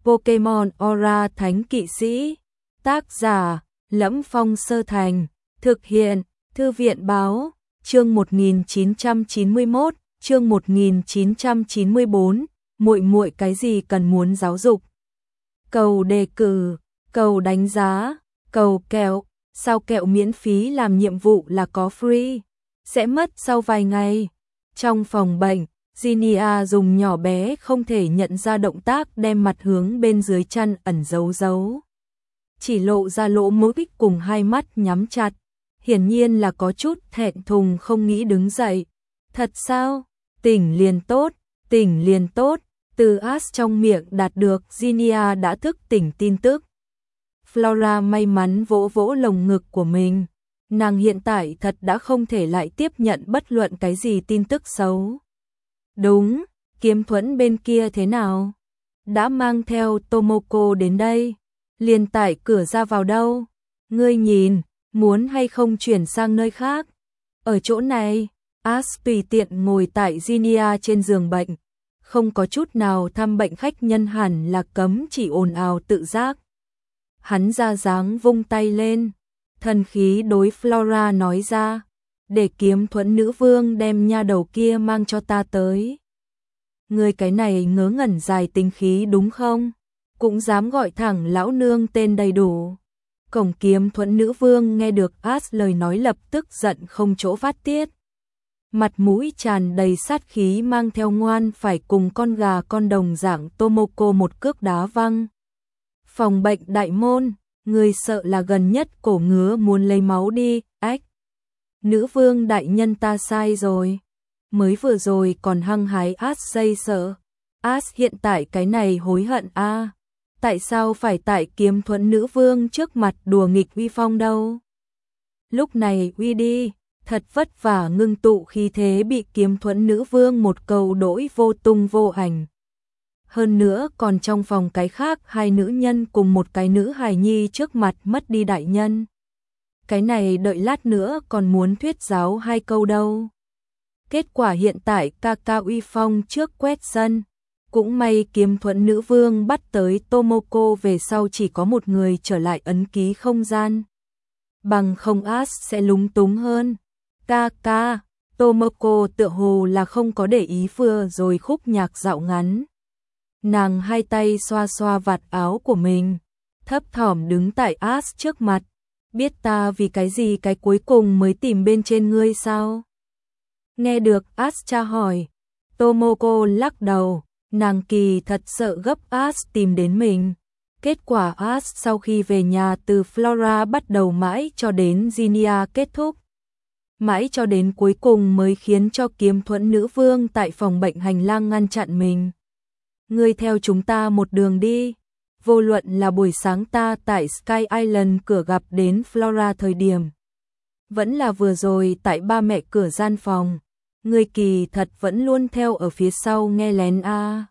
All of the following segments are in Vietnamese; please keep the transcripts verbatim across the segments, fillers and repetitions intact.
Pokemon Aura Thánh Kỵ Sĩ. Tác giả: Lẫm Phong Sơ Thành. Thực hiện: Thư viện báo. Chương một nghìn chín trăm chín mươi mốt, chương một nghìn chín trăm chín mươi bốn, muội muội cái gì cần muốn giáo dục. Cầu đề cử, cầu đánh giá, cầu kẹo, sao kẹo miễn phí làm nhiệm vụ là có free, sẽ mất sau vài ngày. Trong phòng bệnh, Ginia dùng nhỏ bé không thể nhận ra động tác đem mặt hướng bên dưới chăn ẩn giấu giấu. Chỉ lộ ra lỗ mũi cùng hai mắt nhắm chặt, hiển nhiên là có chút thẹn thùng không nghĩ đứng dậy. Thật sao? Tỉnh liền tốt, tỉnh liền tốt. Từ Ash trong miệng đạt được Ginia đã thức tỉnh tin tức. Flora may mắn vỗ vỗ lồng ngực của mình. Nàng hiện tại thật đã không thể lại tiếp nhận bất luận cái gì tin tức xấu. Đúng, kiếm thuẫn bên kia thế nào? Đã mang theo Tomoko đến đây. Liền tại cửa ra vào đâu? Ngươi nhìn, muốn hay không chuyển sang nơi khác? Ở chỗ này, Ash tùy tiện ngồi tại Ginia trên giường bệnh. Không có chút nào thăm bệnh khách nhân hẳn là cấm chỉ ồn ào tự giác. Hắn ra dáng vung tay lên, thần khí đối Flora nói ra, để kiếm thuẫn nữ vương đem nha đầu kia mang cho ta tới. Người cái này ngớ ngẩn dài tính khí đúng không? Cũng dám gọi thẳng lão nương tên đầy đủ. Cổng kiếm thuẫn nữ vương nghe được Ash lời nói lập tức giận không chỗ phát tiết. Mặt mũi tràn đầy sát khí mang theo ngoan phải cùng con gà con đồng dạng Tomoko một cước đá văng. Phòng bệnh đại môn, người sợ là gần nhất cổ ngứa muốn lấy máu đi, ách. Nữ vương đại nhân ta sai rồi. Mới vừa rồi còn hăng hái Ash dây sợ. Ash hiện tại cái này hối hận a à. Tại sao phải tại kiếm thuẫn nữ vương trước mặt đùa nghịch uy phong đâu? Lúc này uy đi. Thật vất vả ngưng tụ khí thế bị kiếm thuẫn nữ vương một câu đỗi vô tung vô ảnh. Hơn nữa còn trong phòng cái khác hai nữ nhân cùng một cái nữ hài nhi trước mặt mất đi đại nhân. Cái này đợi lát nữa còn muốn thuyết giáo hai câu đâu. Kết quả hiện tại ca ca uy phong trước quét sân. Cũng may kiếm thuẫn nữ vương bắt tới Tomoko về sau chỉ có một người trở lại ấn ký không gian. Bằng không Ash sẽ lúng túng hơn. Ca ca, Tomoko tựa hồ là không có để ý vừa rồi khúc nhạc dạo ngắn. Nàng hai tay xoa xoa vạt áo của mình, thấp thỏm đứng tại Ash trước mặt. Biết ta vì cái gì cái cuối cùng mới tìm bên trên ngươi sao? Nghe được Ash tra hỏi, Tomoko lắc đầu, nàng kỳ thật sợ gấp Ash tìm đến mình. Kết quả Ash sau khi về nhà từ Flora bắt đầu mãi cho đến Ginia kết thúc. Mãi cho đến cuối cùng mới khiến cho kiếm thuẫn nữ vương tại phòng bệnh hành lang ngăn chặn mình. Ngươi theo chúng ta một đường đi. Vô luận là buổi sáng ta tại Sky Island cửa gặp đến Flora thời điểm. Vẫn là vừa rồi tại ba mẹ cửa gian phòng. Ngươi kỳ thật vẫn luôn theo ở phía sau nghe lén a. À.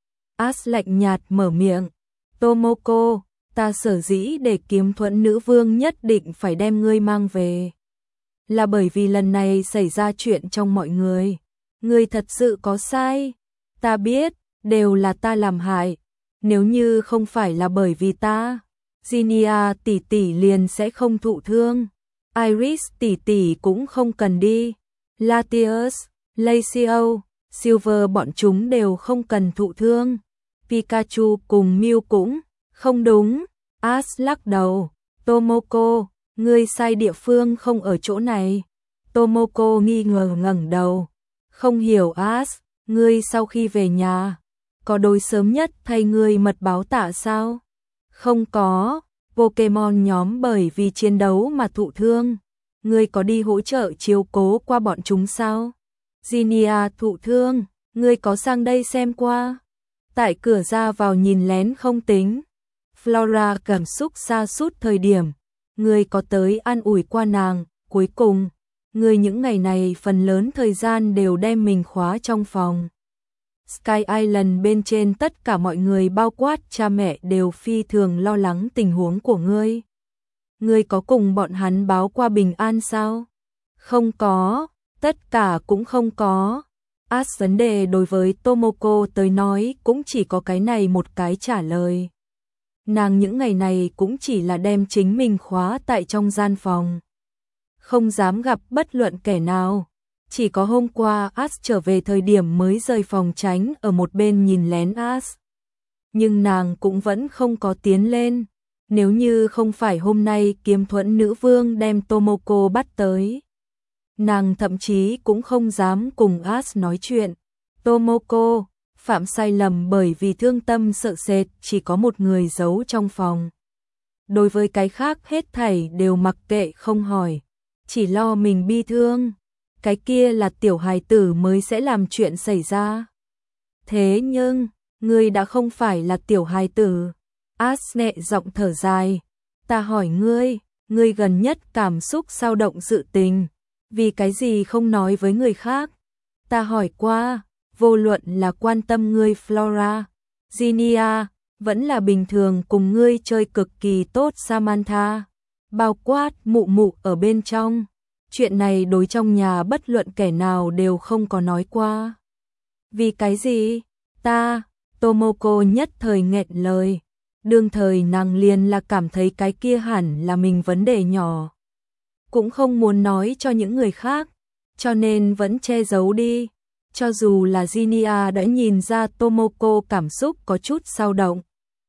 Ash lạnh nhạt mở miệng. Tomoko, ta sở dĩ để kiếm thuẫn nữ vương nhất định phải đem ngươi mang về. Là bởi vì lần này xảy ra chuyện trong mọi người. Ngươi thật sự có sai. Ta biết, đều là ta làm hại. Nếu như không phải là bởi vì ta, Ginia tỷ tỷ liền sẽ không thụ thương. Iris tỷ tỷ cũng không cần đi. Latios, Lacio, Silver bọn chúng đều không cần thụ thương. Pikachu cùng Mew cũng không đúng. Ash lắc đầu. Tomoko, ngươi sai địa phương không ở chỗ này. Tomoko nghi ngờ ngẩng đầu. Không hiểu Ash, ngươi sau khi về nhà, có đối sớm nhất thay ngươi mật báo tạ sao? Không có, Pokemon nhóm bởi vì chiến đấu mà thụ thương. Ngươi có đi hỗ trợ chiếu cố qua bọn chúng sao? Ginia thụ thương, ngươi có sang đây xem qua? Tại cửa ra vào nhìn lén không tính. Flora cảm xúc sa sút thời điểm. Ngươi có tới an ủi qua nàng, cuối cùng, ngươi những ngày này phần lớn thời gian đều đem mình khóa trong phòng. Sky Island bên trên tất cả mọi người bao quát cha mẹ đều phi thường lo lắng tình huống của ngươi. Ngươi có cùng bọn hắn báo qua bình an sao? Không có, tất cả cũng không có. As vấn đề đối với Tomoko tới nói cũng chỉ có cái này một cái trả lời. Nàng những ngày này cũng chỉ là đem chính mình khóa tại trong gian phòng. Không dám gặp bất luận kẻ nào. Chỉ có hôm qua As trở về thời điểm mới rời phòng tránh ở một bên nhìn lén As. Nhưng nàng cũng vẫn không có tiến lên. Nếu như không phải hôm nay Kiếm Thuẫn nữ vương đem Tomoko bắt tới. Nàng thậm chí cũng không dám cùng As nói chuyện. Tomoko phạm sai lầm bởi vì thương tâm sợ sệt, chỉ có một người giấu trong phòng. Đối với cái khác hết thảy đều mặc kệ không hỏi, chỉ lo mình bi thương. Cái kia là tiểu hài tử mới sẽ làm chuyện xảy ra. Thế nhưng, ngươi đã không phải là tiểu hài tử. As nhẹ giọng thở dài. Ta hỏi ngươi, ngươi gần nhất cảm xúc dao động sự tình. Vì cái gì không nói với người khác? Ta hỏi qua, vô luận là quan tâm ngươi Flora, Ginnia, vẫn là bình thường cùng ngươi chơi cực kỳ tốt Samantha, bao quát mụ mụ ở bên trong. Chuyện này đối trong nhà bất luận kẻ nào đều không có nói qua. Vì cái gì? Ta, Tomoko nhất thời nghẹn lời. Đương thời nàng liền là cảm thấy cái kia hẳn là mình vấn đề nhỏ. Cũng không muốn nói cho những người khác, cho nên vẫn che giấu đi. Cho dù là Ginnia đã nhìn ra Tomoko cảm xúc có chút dao động,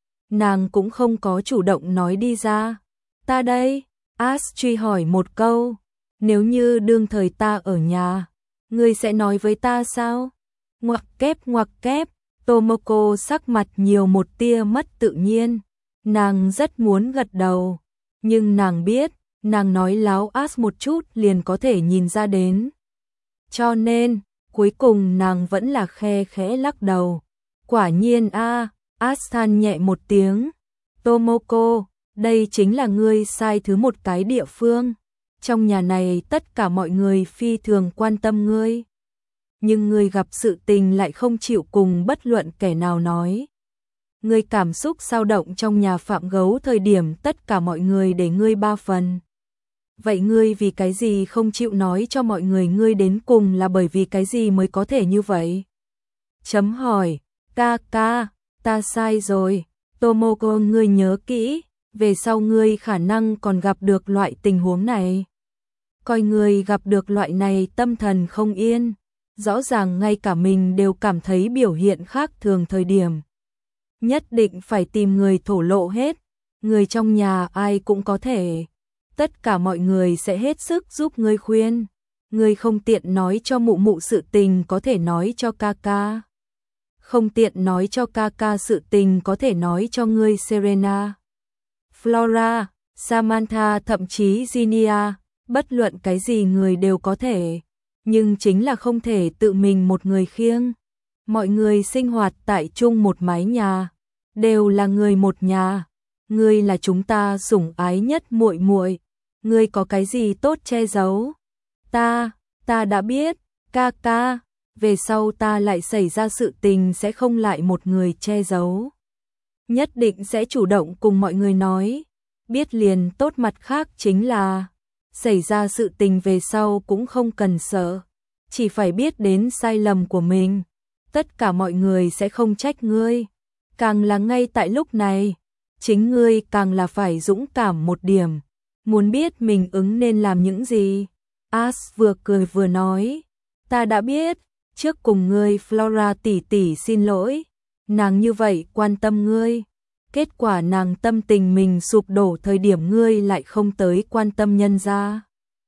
nàng cũng không có chủ động nói đi ra. Ta đây, As truy hỏi một câu, nếu như đương thời ta ở nhà, ngươi sẽ nói với ta sao? Ngoặc kép ngoặc kép, Tomoko sắc mặt nhiều một tia mất tự nhiên, nàng rất muốn gật đầu, nhưng nàng biết, nàng nói láo As một chút liền có thể nhìn ra đến. Cho nên, cuối cùng nàng vẫn là khe khẽ lắc đầu. Quả nhiên a, à, As than nhẹ một tiếng. Tomoko, đây chính là ngươi sai thứ một cái địa phương. Trong nhà này tất cả mọi người phi thường quan tâm ngươi. Nhưng ngươi gặp sự tình lại không chịu cùng bất luận kẻ nào nói. Ngươi cảm xúc dao động trong nhà Phạm Gấu thời điểm tất cả mọi người để ngươi ba phần. Vậy ngươi vì cái gì không chịu nói cho mọi người ngươi đến cùng là bởi vì cái gì mới có thể như vậy? Chấm hỏi, ca ca, ta sai rồi, Tomoko ngươi nhớ kỹ, về sau ngươi khả năng còn gặp được loại tình huống này. Coi ngươi gặp được loại này tâm thần không yên, rõ ràng ngay cả mình đều cảm thấy biểu hiện khác thường thời điểm. Nhất định phải tìm người thổ lộ hết, người trong nhà ai cũng có thể. Tất cả mọi người sẽ hết sức giúp ngươi khuyên. Ngươi không tiện nói cho mụ mụ sự tình có thể nói cho ca ca. Không tiện nói cho ca ca sự tình có thể nói cho ngươi Serena, Flora, Samantha thậm chí Ginnia, bất luận cái gì người đều có thể. Nhưng chính là không thể tự mình một người khiêng. Mọi người sinh hoạt tại chung một mái nhà, đều là người một nhà. Ngươi là chúng ta sủng ái nhất muội muội. Ngươi có cái gì tốt che giấu? Ta, ta đã biết, ca ca, về sau ta lại xảy ra sự tình sẽ không lại một người che giấu. Nhất định sẽ chủ động cùng mọi người nói, biết liền tốt, mặt khác chính là, xảy ra sự tình về sau cũng không cần sợ, chỉ phải biết đến sai lầm của mình, tất cả mọi người sẽ không trách ngươi, càng là ngay tại lúc này, chính ngươi càng là phải dũng cảm một điểm. Muốn biết mình ứng nên làm những gì. As vừa cười vừa nói, ta đã biết, trước cùng ngươi Flora tỷ tỷ xin lỗi, nàng như vậy quan tâm ngươi, kết quả nàng tâm tình mình sụp đổ thời điểm ngươi lại không tới quan tâm nhân gia.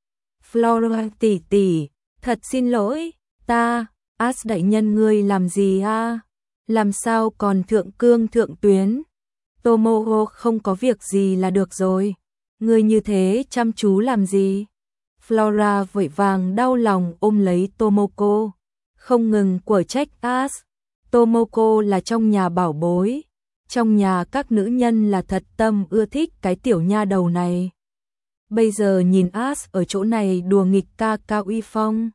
Flora tỷ tỷ, thật xin lỗi, ta, As đại nhân ngươi làm gì a? Làm sao còn thượng cương thượng tuyến? Tomoko không có việc gì là được rồi. Ngươi như thế chăm chú làm gì? Flora vội vàng đau lòng ôm lấy Tomoko, không ngừng quở trách As. Tomoko là trong nhà bảo bối, trong nhà các nữ nhân là thật tâm ưa thích cái tiểu nha đầu này. Bây giờ nhìn As ở chỗ này đùa nghịch ca ca uy phong.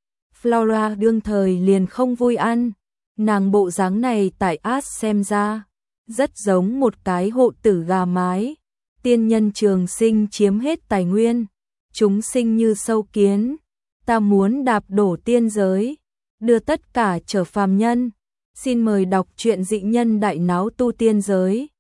Flora đương thời liền không vui ăn, nàng bộ dáng này tại As xem ra, rất giống một cái hộ tử gà mái. Tiên nhân trường sinh chiếm hết tài nguyên, chúng sinh như sâu kiến, ta muốn đạp đổ tiên giới. đưa tất cả trở phàm nhân. Xin mời đọc truyện Dị nhân đại náo tu tiên giới.